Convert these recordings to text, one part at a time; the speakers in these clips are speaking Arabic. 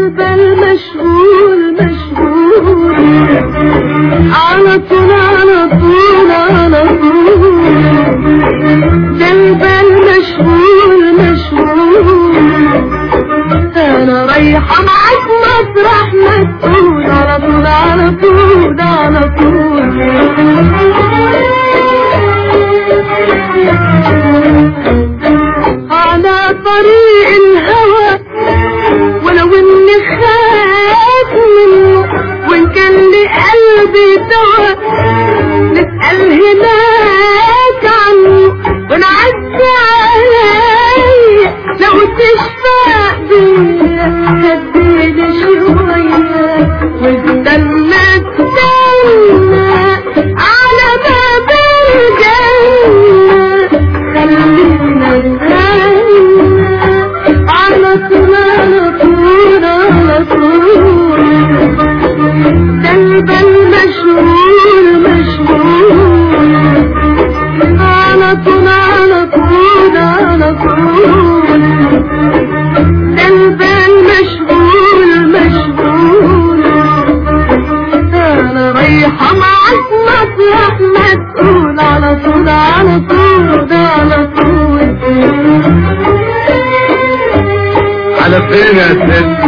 البال مشغول مشغول على طول على طول على طول، ده البال مشغول مشغول، انا رايحة معاك مطرح ما تقول على طول على طول على طول. على طريق الهوى ولو اني خاف منه، وان كان لقلبي دوا نسأل هناك عنه، ونعدي عليا لو تشفق بيا هديني شوية، واستنى استنى على باب الجنة، خلينا نستنى على طول على طول على طول، ده البال مشغول مشغول على طول على طول على طول، ده البال مشغول مشغول، انا رايحة معاك مطرح ما تقول على طول على طول على طول. على فين يا ست؟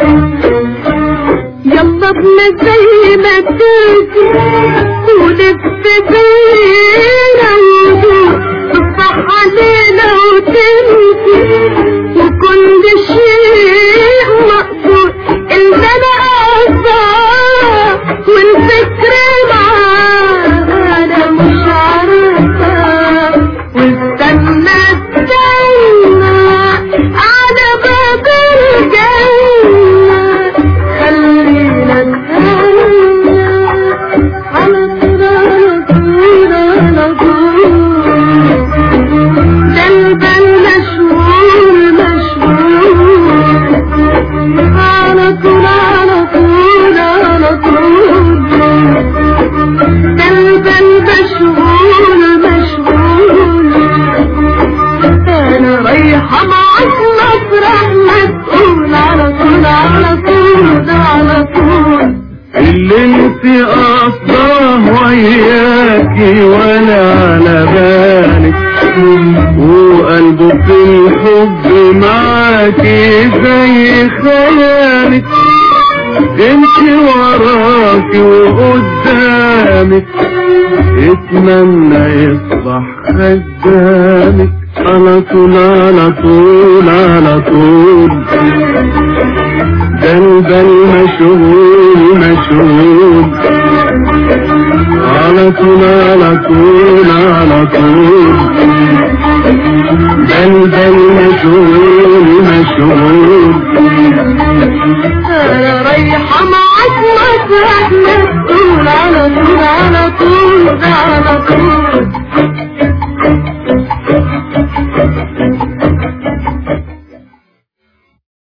يلا بنا زي ما تيجي ولف بينا ودور، تصبح علينا وتمشي وكل شيء مقدور، البلا أصاب والفكر معاه أنا مش عارفة، واستنى استنى على باب الجنة، خلينا نستنى على طول على طول على طول، ده البال مشغول مشغول على طول على طول على طول، ده البال مشغول مشغول، انا رايحة معاك مطرح ما تقول على طول على طول على طول. اللي انت قصداه وياكي ولا على بالك، وقلبه في الحب معاكي زي خيالك، انت وراكي وقدامك اتمنى يصبح خدامك، على طول على طول على طول، ده البال مشغول مشغول على طول على طول على طول، ده البال مشغول مشغول، انا رايحة معاك مطرح ما تقول على طول على طول على طول.